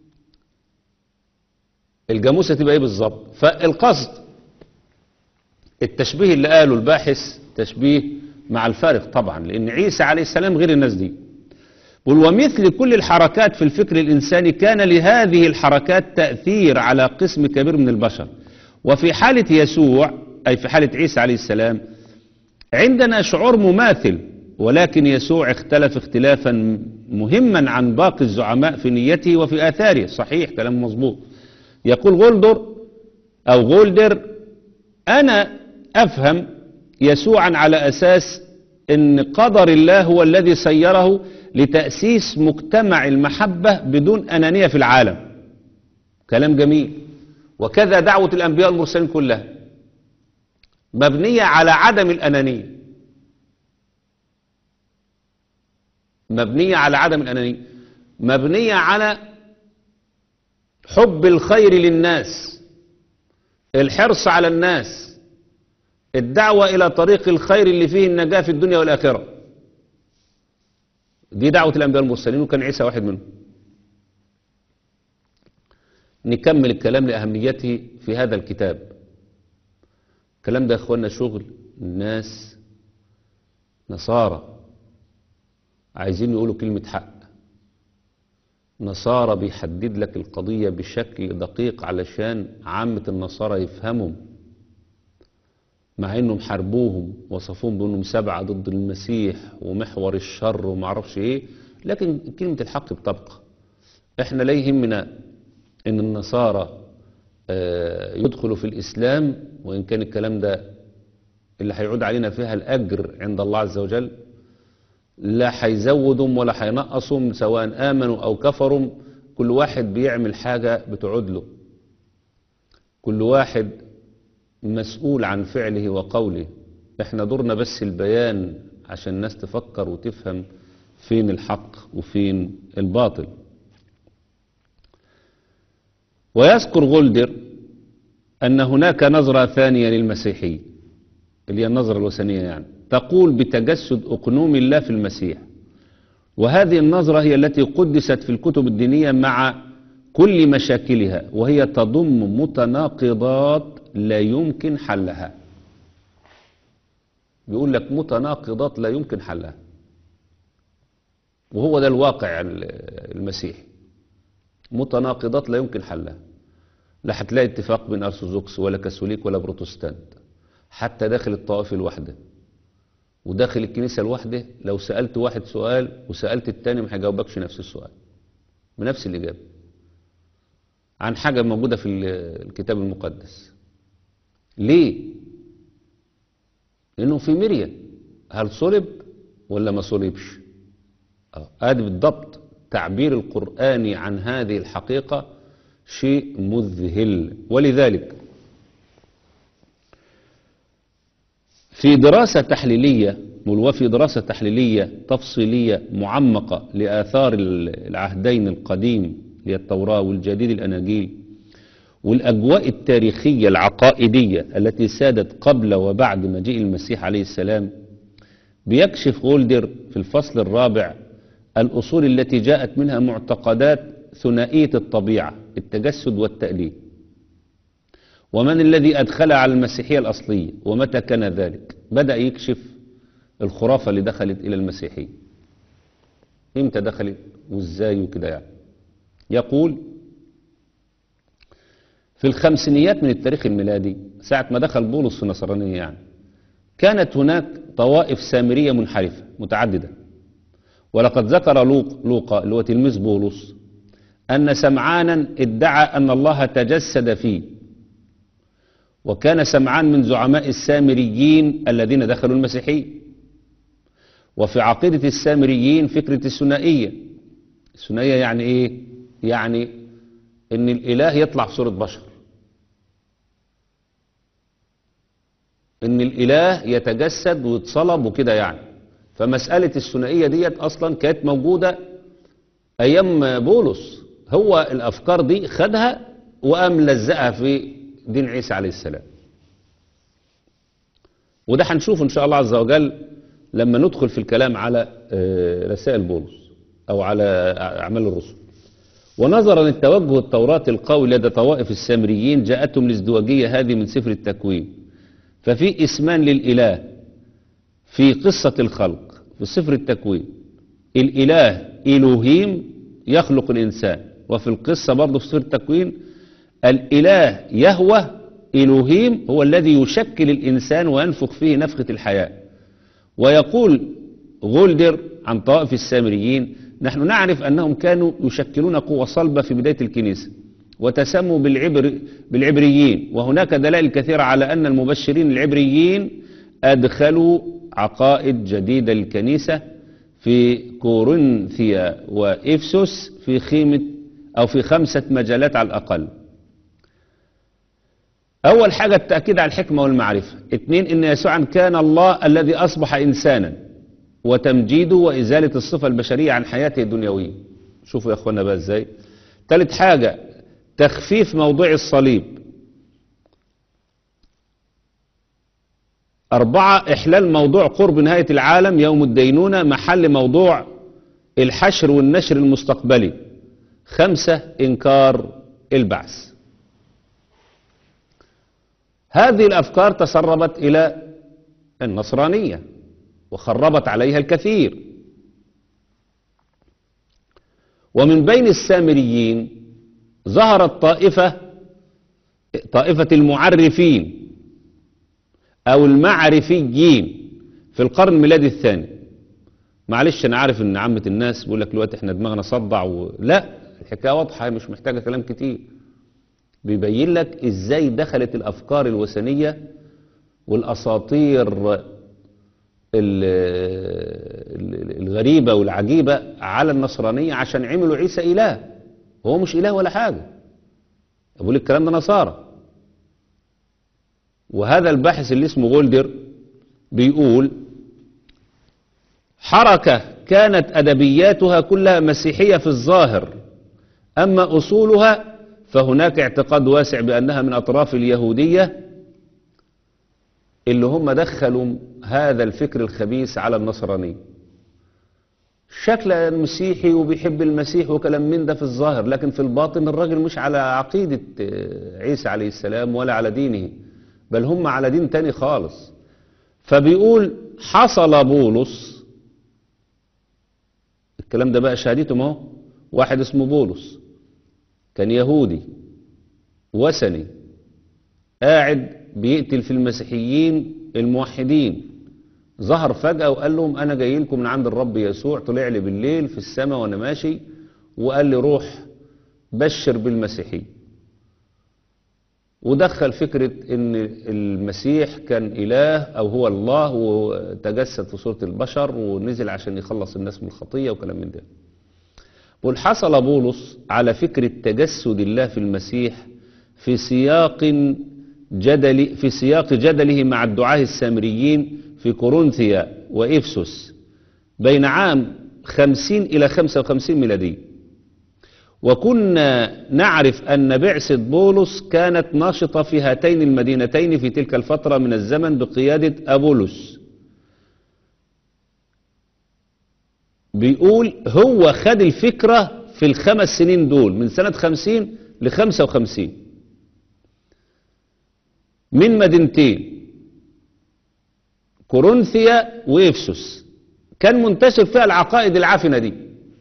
الجاموسة تبقى ايه بالظبط؟ فالقصد التشبيه اللي قاله الباحث تشبيه مع الفارق طبعا، لان عيسى عليه السلام غير الناس دي. ومثل كل الحركات في الفكر الإنساني كان لهذه الحركات تأثير على قسم كبير من البشر. وفي حالة يسوع أي في حالة عيسى عليه السلام عندنا شعور مماثل، ولكن يسوع اختلف اختلافا مهما عن باقي الزعماء في نيته وفي آثاره. صحيح، كلام مظبوط. يقول غولدر أو غولدر: أنا أفهم يسوعا على أساس أن قدر الله هو الذي سيره لتأسيس مجتمع المحبة بدون أنانية في العالم. كلام جميل. وكذا دعوة الأنبياء المرسلين كلها مبنية على عدم الأنانية، مبنية على عدم الأنانية، مبنية على حب الخير للناس، الحرص على الناس، الدعوة إلى طريق الخير اللي فيه النجاة في الدنيا والآخرة. دي دعوة الأنبياء المرسلين، وكان عيسى واحد منهم. نكمل الكلام لأهميته في هذا الكتاب. الكلام ده يا أخوانا شغل الناس نصارى عايزين يقولوا كلمة حق. نصارى بيحدد لك القضية بشكل دقيق علشان عامة النصارى يفهموا، مع انهم حاربوهم وصفوهم بانهم سبعة ضد المسيح ومحور الشر ومعرفش ايه، لكن كلمة الحق بتبقى. احنا لا يهمنا ان النصارى يدخلوا في الاسلام، وان كان الكلام ده اللي هيعود علينا فيها الاجر عند الله عز وجل، لا هيزودهم ولا هينقصهم سواء امنوا او كفروا. كل واحد بيعمل حاجة بتعود له، كل واحد مسؤول عن فعله وقوله. احنا دورنا بس البيان عشان الناس تفكر وتفهم فين الحق وفين الباطل. ويذكر غولدر أن هناك نظرة ثانية للمسيحية اللي هي النظرة الوثنية، يعني تقول بتجسد أقنوم الله في المسيح. وهذه النظرة هي التي قدست في الكتب الدينية مع كل مشاكلها، وهي تضم متناقضات لا يمكن حلها. بيقول لك متناقضات لا يمكن حلها، وهو ده الواقع المسيحي. متناقضات لا يمكن حلها. لا هتلاقي اتفاق بين أرثوذكس ولا كاثوليك ولا بروتستانت، حتى داخل الطائف الوحدة وداخل الكنيسة الوحدة، لو سألت واحد سؤال وسألت التاني ما هيجاوبكش نفس السؤال بنفس الإجابة عن حاجة موجودة في الكتاب المقدس. ليه؟ لأنه في مرية، هل صلب ولا ما صلبش؟ هذا بالضبط تعبير القرآني عن هذه الحقيقة شيء مذهل. ولذلك في دراسة تحليلية وفي دراسة تحليلية تفصيلية معمقة لآثار العهدين القديم للتوراة والجديد الأناجيل والأجواء التاريخية العقائدية التي سادت قبل وبعد مجيء المسيح عليه السلام، بيكشف غولدر في الفصل الرابع الأصول التي جاءت منها معتقدات ثنائية الطبيعة، التجسد والتأليه، ومن الذي أدخلها على المسيحية الأصلية ومتى كان ذلك. بدأ يكشف الخرافة اللي دخلت إلى المسيحية، إمتى دخلت وإزاي وكده يعني. يقول في الخمسينيات من التاريخ الميلادي ساعة ما دخل بولس في النصرانية يعني، كانت هناك طوائف سامرية منحرفة متعددة، ولقد ذكر لوق لوقا اللي هو تلميذ بولس أن سمعانا ادعى أن الله تجسد فيه، وكان سمعان من زعماء السامريين الذين دخلوا المسيحية. وفي عقيدة السامريين فكرة الثنائية. الثنائية يعني إيه؟ يعني إن الإله يطلع في صورة بشر، إن الإله يتجسد ويتصلب وكده يعني. فمسألة الثنائية ديت أصلا كانت موجودة أيام بولس، هو الأفكار دي خدها وقام لزقها في دين عيسى عليه السلام. وده هنشوف إن شاء الله عز وجل لما ندخل في الكلام على رسائل بولس أو على أعمال الرسل. ونظرا للتوجه التوراة القوي لدى طوائف السامريين جاءتهم الازدواجية هذه من سفر التكوين، ففي اسمان للإله في قصة الخلق في سفر التكوين. الإله إلوهيم يخلق الإنسان، وفي القصة برضه في سفر التكوين الإله يهوه إلوهيم هو الذي يشكل الإنسان وينفخ فيه نفخة الحياة. ويقول غولدر عن طوائف السامريين: نحن نعرف أنهم كانوا يشكلون قوة صلبة في بداية الكنيسة وتسموا بالعبر بالعبريين، وهناك دلائل كثيرة على أن المبشرين العبريين أدخلوا عقائد جديدة للكنيسة في كورنثيا وإفسس في خيمة أو في خمسة مجالات على الأقل. أول حاجة التأكيد على الحكمة والمعرفة. اثنين، إن يسوعا كان الله الذي أصبح إنسانا وتمجيده وإزالة الصفة البشرية عن حياته الدنيوية. شوفوا يا أخوانا بقى إزاي. ثالث حاجة تخفيف موضوع الصليب. أربعة، إحلال موضوع قرب نهاية العالم يوم الدينونة محل موضوع الحشر والنشر المستقبلي. خمسة، إنكار البعث. هذه الأفكار تسربت إلى النصرانية وخربت عليها الكثير. ومن بين السامريين ظهرت طائفة طائفة المعرفين أو المعرفيين في القرن الميلادي الثاني. معلش أنا عارف إن عامة الناس بيقول لك دلوقتي إحنا دماغنا صدع و... لا، الحكاية واضحة مش محتاجة كلام كتير. بيبين لك إزاي دخلت الأفكار الوثنية والأساطير الغريبة والعجيبة على النصرانية عشان عملوا عيسى إله. هو مش إله ولا حاجة، أقول الكلام ده نصارى. وهذا الباحث اللي اسمه غولدر بيقول: حركة كانت أدبياتها كلها مسيحية في الظاهر، أما أصولها فهناك اعتقاد واسع بأنها من أطراف اليهودية اللي هم دخلوا هذا الفكر الخبيث على النصرانية. شكله مسيحي وبيحب المسيح وكلام من ده في الظاهر، لكن في الباطن الراجل مش على عقيدة عيسى عليه السلام ولا على دينه، بل هم على دين تاني خالص. فبيقول: حصل بولس، الكلام ده بقى شهادته ما هو واحد اسمه بولس كان يهودي وثني قاعد بيقتل في المسيحيين الموحدين، ظهر فجأة وقال لهم أنا جاي لكم من عند الرب يسوع، طلع لي بالليل في السماء وأنا ماشي وقال لي روح بشر بالمسيحية، ودخل فكرة ان المسيح كان اله او هو الله وتجسد في صورة البشر ونزل عشان يخلص الناس من الخطية وكلام من ده. والحصل بولس على فكرة تجسد الله في المسيح في سياق جدل في سياق جدله مع الدعاة السامريين في كورنثيا وإفسس بين عام خمسين إلى خمسة وخمسين ميلادي. وكنا نعرف أن بعثة بولس كانت ناشطة في هاتين المدينتين في تلك الفترة من الزمن بقيادة أبولس. بيقول هو خد الفكرة في الخمس سنين دول من سنة خمسين لخمسة وخمسين من مدينتين كورنثيا وإفسس، كان منتشر فيها العقائد العافنة دي.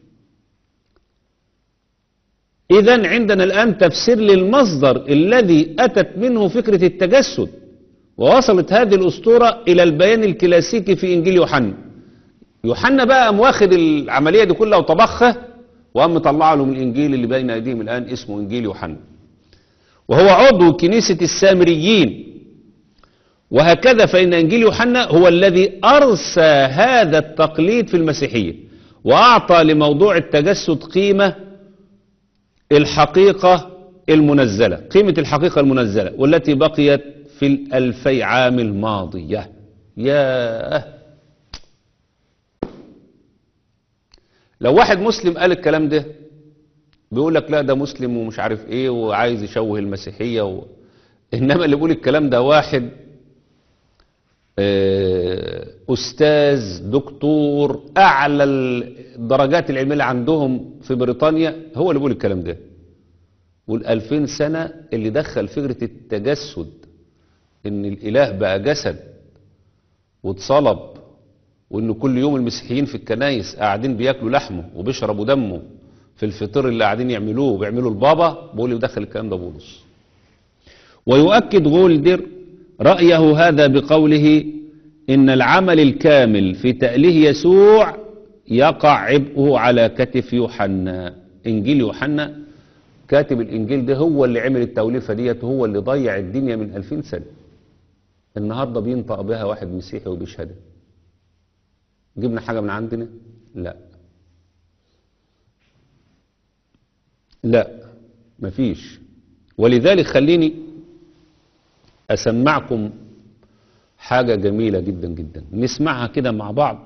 إذن عندنا الآن تفسير للمصدر الذي أتت منه فكرة التجسد، ووصلت هذه الأسطورة إلى البيان الكلاسيكي في إنجيل يوحنا. يوحنا بقى قام واخد العملية دي كلها وطبخها وقام مطلع له من الإنجيل اللي بين أيديهم الآن اسمه إنجيل يوحنا، وهو عضو كنيسة السامريين. وهكذا فإن إنجيل يوحنا هو الذي أرسى هذا التقليد في المسيحية، وأعطى لموضوع التجسد قيمة الحقيقة المنزلة، قيمة الحقيقة المنزلة والتي بقيت في الألفي عام الماضية. ياه، لو واحد مسلم قال الكلام ده بيقول لك لا ده مسلم ومش عارف ايه وعايز يشوه المسيحية و... انما اللي بيقول الكلام ده واحد أستاذ دكتور أعلى الدرجات العلمية اللي عندهم في بريطانيا، هو اللي بيقول الكلام ده. والألفين سنة اللي دخل فكرة التجسد إن الإله بقى جسد واتصلب، وإن كل يوم المسيحيين في الكنايس قاعدين بياكلوا لحمه وبيشربوا دمه في الفطر اللي قاعدين يعملوه وبيعملوا البابا، بيقول لي دخل الكلام ده بولس. ويؤكد غولدر رأيه هذا بقوله إن العمل الكامل في تأليه يسوع يقع عبئه على كتف يوحنا. إنجيل يوحنا كاتب الإنجيل ده هو اللي عمل التوليفة ديت، هو اللي ضيع الدنيا من ألفين سنة. النهاردة بينطق بها واحد مسيحي وبيشهدها. جبنا حاجة من عندنا؟ لا لا مفيش. ولذلك خليني أسمعكم حاجة جميلة جدا جدا نسمعها كده مع بعض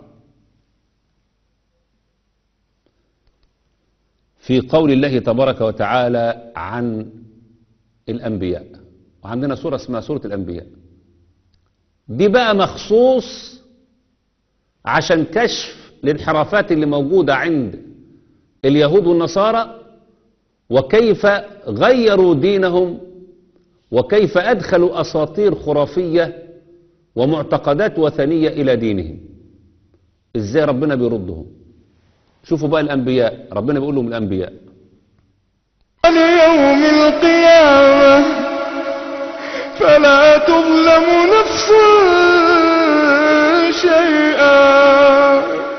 في قول الله تبارك وتعالى عن الأنبياء. وعندنا سورة اسمها سورة الأنبياء، دي بقى مخصوص عشان كشف الانحرافات اللي موجودة عند اليهود والنصارى، وكيف غيروا دينهم، وكيف أدخلوا أساطير خرافية ومعتقدات وثنية إلى دينهم. إزاي ربنا بيردهم. شوفوا بقى الأنبياء، ربنا بيقول لهم الأنبياء
يوم القيامة فلا تظلم نفس شيئا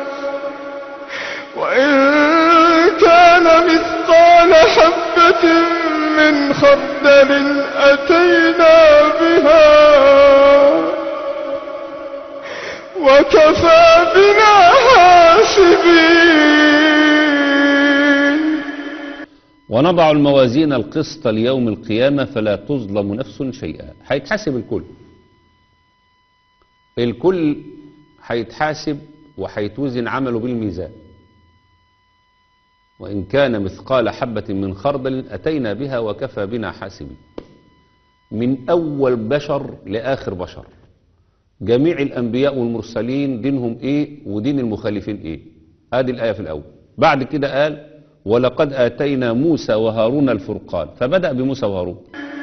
وإن كان مثقال حبة من خردل أتينا بها وكفى بنا حاسبين.
ونضع الموازين القسط ليوم القيامة فلا تظلم نفس شيئا. هيتحاسب الكل، الكل هيتحاسب وهيتوزن عمله بالميزان. وإن كان مثقال حبة من خردل أتينا بها وكفى بنا حاسبين. من أول بشر لآخر بشر، جميع الأنبياء والمرسلين دينهم إيه ودين المخالفين إيه. هذه الآية في الأول. بعد كده قال ولقد آتينا موسى وهارون الفرقان، فبدأ بموسى وهارون.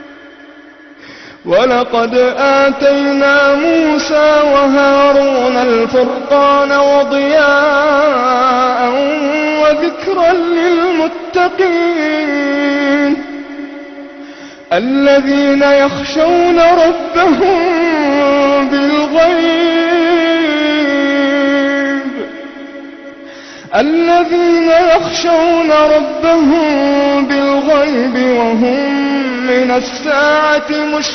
ولقد آتينا موسى وهارون الفرقان وضياء وذكرا للمتقين الذين يخشون ربهم بالغيب الذين يخشون ربهم بالغيب وهم من الساعة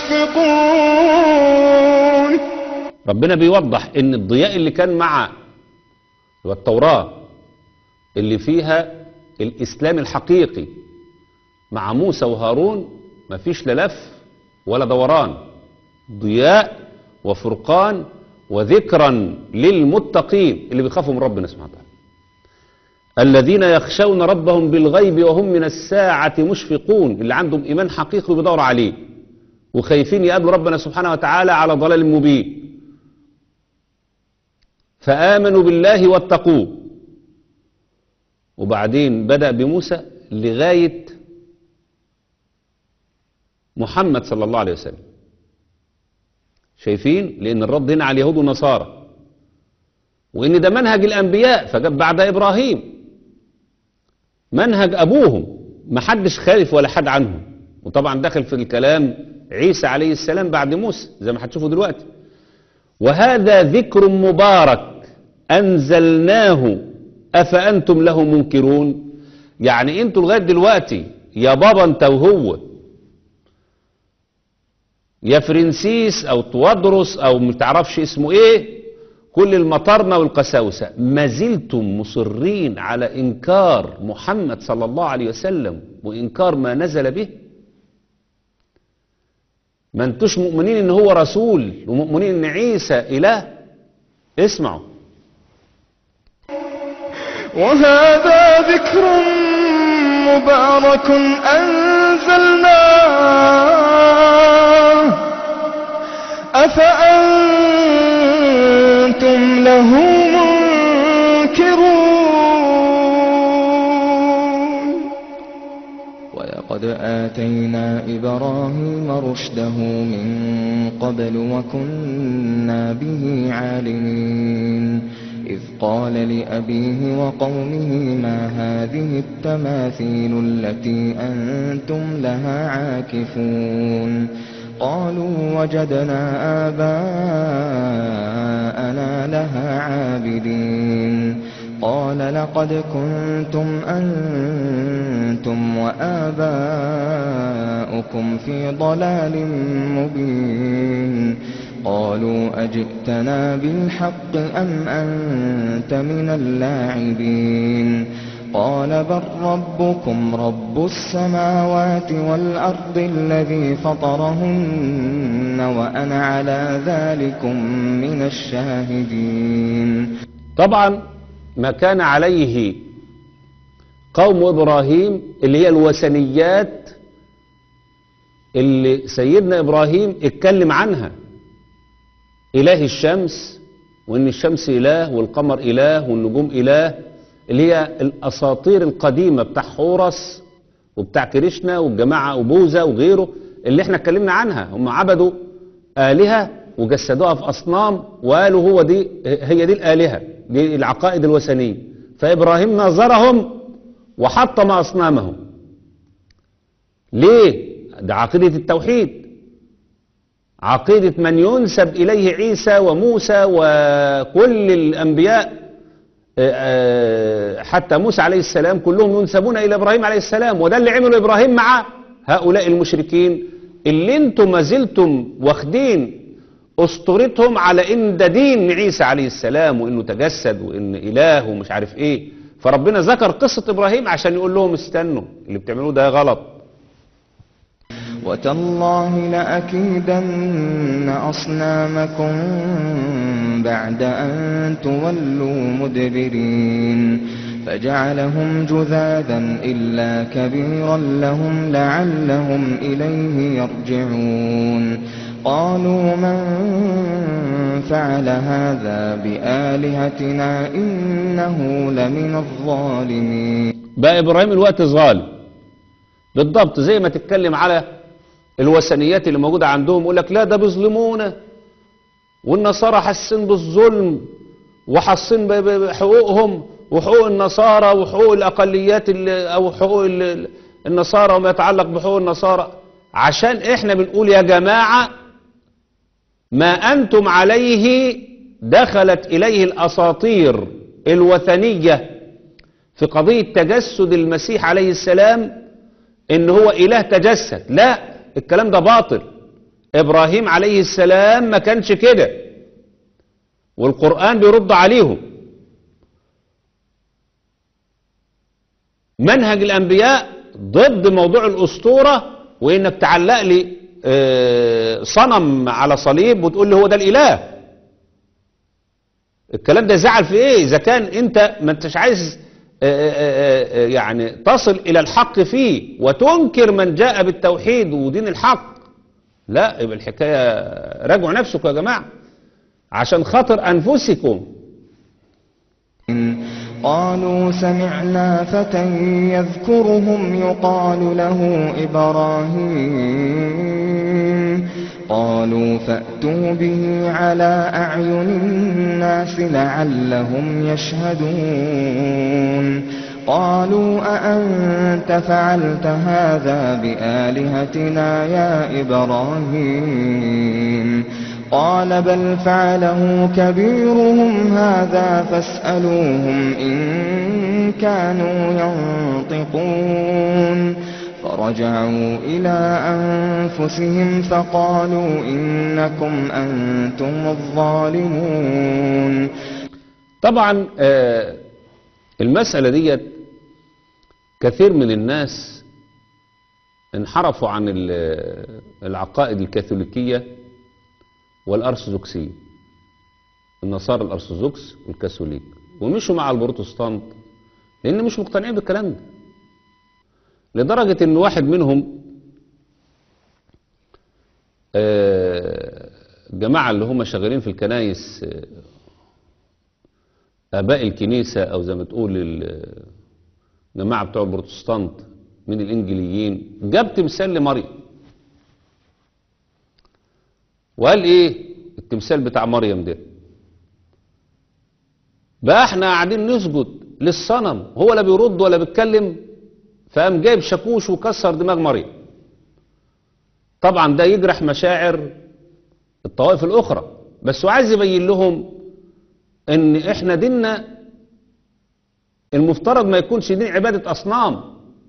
مشفقون.
ربنا بيوضح ان الضياء اللي كان مع والتوراة اللي فيها الإسلام الحقيقي مع موسى وهارون مفيش لا لف ولا دوران، ضياء وفرقان وذكرا للمتقين اللي بيخافوا من ربنا سبحانه وتعالى. الذين يخشون ربهم بالغيب وهم من الساعة مشفقون، اللي عندهم إيمان حقيقي وبيدوروا عليه وخايفين يقابلوا ربنا سبحانه وتعالى على ضلال مبين، فآمنوا بالله واتقوه. وبعدين بدأ بموسى لغاية محمد صلى الله عليه وسلم. شايفين؟ لأن الرد هنا على اليهود والنصارى، وإن ده منهج الأنبياء، فجاب بعد إبراهيم منهج أبوهم، ما حدش خالف ولا حد عنهم. وطبعا دخل في الكلام عيسى عليه السلام بعد موسى زي ما هتشوفوا دلوقتي. وهذا ذكر مبارك أنزلناه أفأنتم له منكرون. يعني انتوا لغاية دلوقتي يا بابا انت وهو يا فرنسيس او توادرس او متعرفش اسمه ايه، كل المطارنة والقساوسة، ما زلتم مصرين على انكار محمد صلى الله عليه وسلم وانكار ما نزل به. ما انتوش مؤمنين ان هو رسول ومؤمنين ان عيسى اله. اسمعوا.
وهذا ذكر مبارك أنزلناه أفأنتم له منكرون. ولقد آتينا إبراهيم رشده من قبل وكنا به عالمين. إذ قال لأبيه وقومه ما هذه التماثيل التي أنتم لها عاكفون. قالوا وجدنا آباءنا لها عابدين. قال لقد كنتم أنتم وآباؤكم في ضلال مبين. قالوا أجئتنا بالحق أم أنت من اللاعبين. قال بل ربكم رب السماوات والأرض الذي فطرهن وأنا على ذلكم من الشاهدين.
طبعا ما كان عليه قوم إبراهيم اللي هي الوثنيات اللي سيدنا إبراهيم اتكلم عنها، إله الشمس، وإن الشمس إله والقمر إله والنجوم إله، اللي هي الأساطير القديمة بتاع حورس وبتاع كريشنا والجماعة وبوذا وغيره اللي احنا اتكلمنا عنها. هم عبدوا آلهة وجسدوها في أصنام وقالوا هو دي هي دي الآلهة، دي العقائد الوثنية. فإبراهيم ناظرهم وحطم أصنامهم. ليه؟ ده عقيدة التوحيد، عقيدة من ينسب إليه عيسى وموسى وكل الأنبياء، حتى موسى عليه السلام كلهم ينسبون إلى إبراهيم عليه السلام. وده اللي عمله إبراهيم مع هؤلاء المشركين اللي انتم ما زلتم واخدين أسطورتهم على إن ده دين عيسى عليه السلام وإنه تجسد وإن إله ومش عارف إيه. فربنا ذكر قصة إبراهيم عشان يقول لهم استنوا اللي بتعملوه ده غلط.
وتالله لأكيدن أصنامكم بعد أن تولوا مدبرين. فجعلهم جذاذا إلا كبيرا لهم لعلهم إليه يرجعون. قالوا من فعل هذا بآلهتنا إنه لمن الظالمين.
بقى إبراهيم الوقت ظالم بالضبط، زي ما تتكلم على الوثنيات اللي موجودة عندهم يقول لك لا ده بيظلمونا، والنصارى حاسين بالظلم وحاسين بحقوقهم وحقوق النصارى وحقوق الأقليات اللي أو حقوق النصارى وما يتعلق بحقوق النصارى. عشان احنا بنقول يا جماعة ما أنتم عليه دخلت إليه الأساطير الوثنية في قضية تجسد المسيح عليه السلام إن هو إله تجسد. لا، الكلام ده باطل. إبراهيم عليه السلام ما كانش كده، والقرآن بيرد عليهم. منهج الأنبياء ضد موضوع الأسطورة، وإنك تعلق لي صنم على صليب وتقول لي هو ده الإله. الكلام ده زعل في إيه إذا كان أنت ما أنتش عايز يعني تصل إلى الحق فيه وتنكر من جاء بالتوحيد ودين الحق؟ لا، يبقى الحكاية راجعوا نفسكم يا جماعة عشان خاطر أنفسكم.
قالوا سمعنا فتى يذكرهم يقال له إبراهيم قالوا فأتوا به على أعين الناس لعلهم يشهدون قالوا أأنت فعلت هذا بآلهتنا يا إبراهيم قال بل فعله كبيرهم هذا فاسألوهم إن كانوا ينطقون فرجعوا إلى أنفسهم فقالوا إنكم أنتم الظالمون.
طبعا المسألة دي كثير من الناس انحرفوا عن العقائد الكاثوليكية والأرثوذكسية، النصارى الأرثوذكس والكاثوليك، ومشوا مع البروتستانت لأن مش مقتنعين بالكلام ده، لدرجة إن واحد منهم جماعة اللي هم شغالين في الكنايس، آباء الكنيسة أو زي ما تقول الجماعة بتوع البروتستانت من الإنجيليين، جاب تمثال لمريم وقال ايه التمثال بتاع مريم ده بقى احنا قاعدين نسجد للصنم، هو لا بيرد ولا بيتكلم، فقام جايب شاكوش وكسر دماغ مريم. طبعا ده يجرح مشاعر الطوائف الاخرى، بس هو عايز يبين لهم ان احنا ديننا المفترض ما يكونش دين عبادة اصنام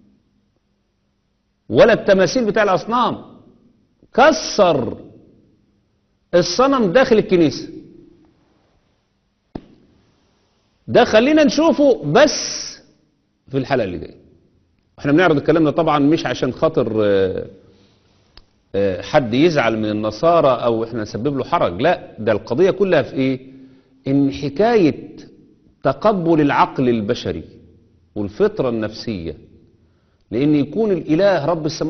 ولا التماثيل بتاع الاصنام. كسر الصنم داخل الكنيسة، ده خلينا نشوفه بس في الحلقة اللي جاية. احنا بنعرض الكلام ده طبعا مش عشان خاطر حد يزعل من النصارى او احنا نسبب له حرج، لا، ده القضية كلها في ايه؟ ان حكاية تقبل العقل البشري والفطرة النفسية لان يكون الاله رب السماوات